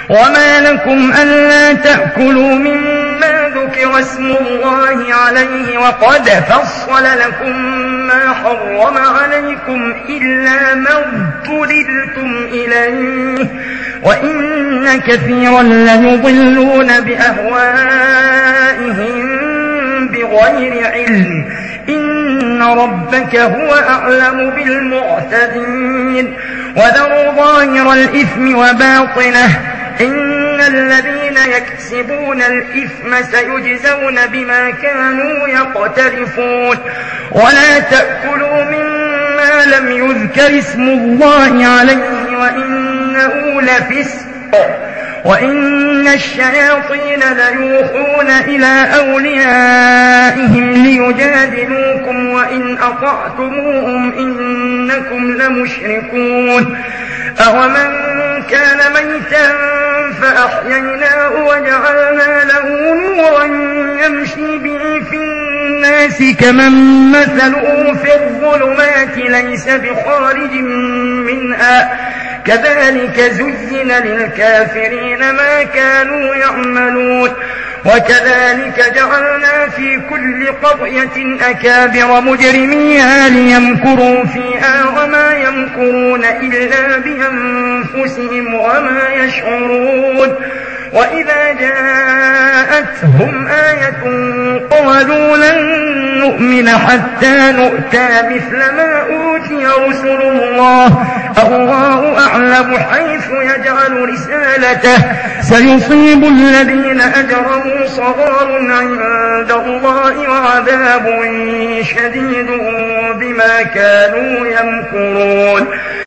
وما لكم ألا تأكلوا مما ذكر اسم الله عليه وقد فصل لكم ما حرم عليكم إلا ما اضطررتم إليه وإن كثيرا ليضلون بأهوائهم بغير علم إن ربك هو أعلم بالمعتدين وذروا ظاهر الإثم وباطنه إن الذين يكسبون الإثم سيجزون بما كانوا يقترفون ولا تأكلوا مما لم يذكر اسم الله عليه وإنه لفسق وإن الشياطين ليوحون إلى أوليائهم ليجادلوكم وإن أطعتموهم إنكم لمشركون أومن كان ميتا فأحييناه وجعلنا له نورا يمشي به في الناس كمن مثله في الظلمات ليس بخارج منها كذلك زين للكافرين ما كانوا يعملون وكذلك جعلنا في كل قرية أكابر مجرميها ليمكروا فيها وما يمكرون إلا بأنفسهم وما يشعرون وإذا جاءتهم آية قالوا لن نؤمن حتى نؤتى مثل ما أوتي رسل الله الله أعلم حيث يجعل رسالته سيصيب الذين أجرموا صغار عند الله وعذاب شديد بما كانوا يمكرون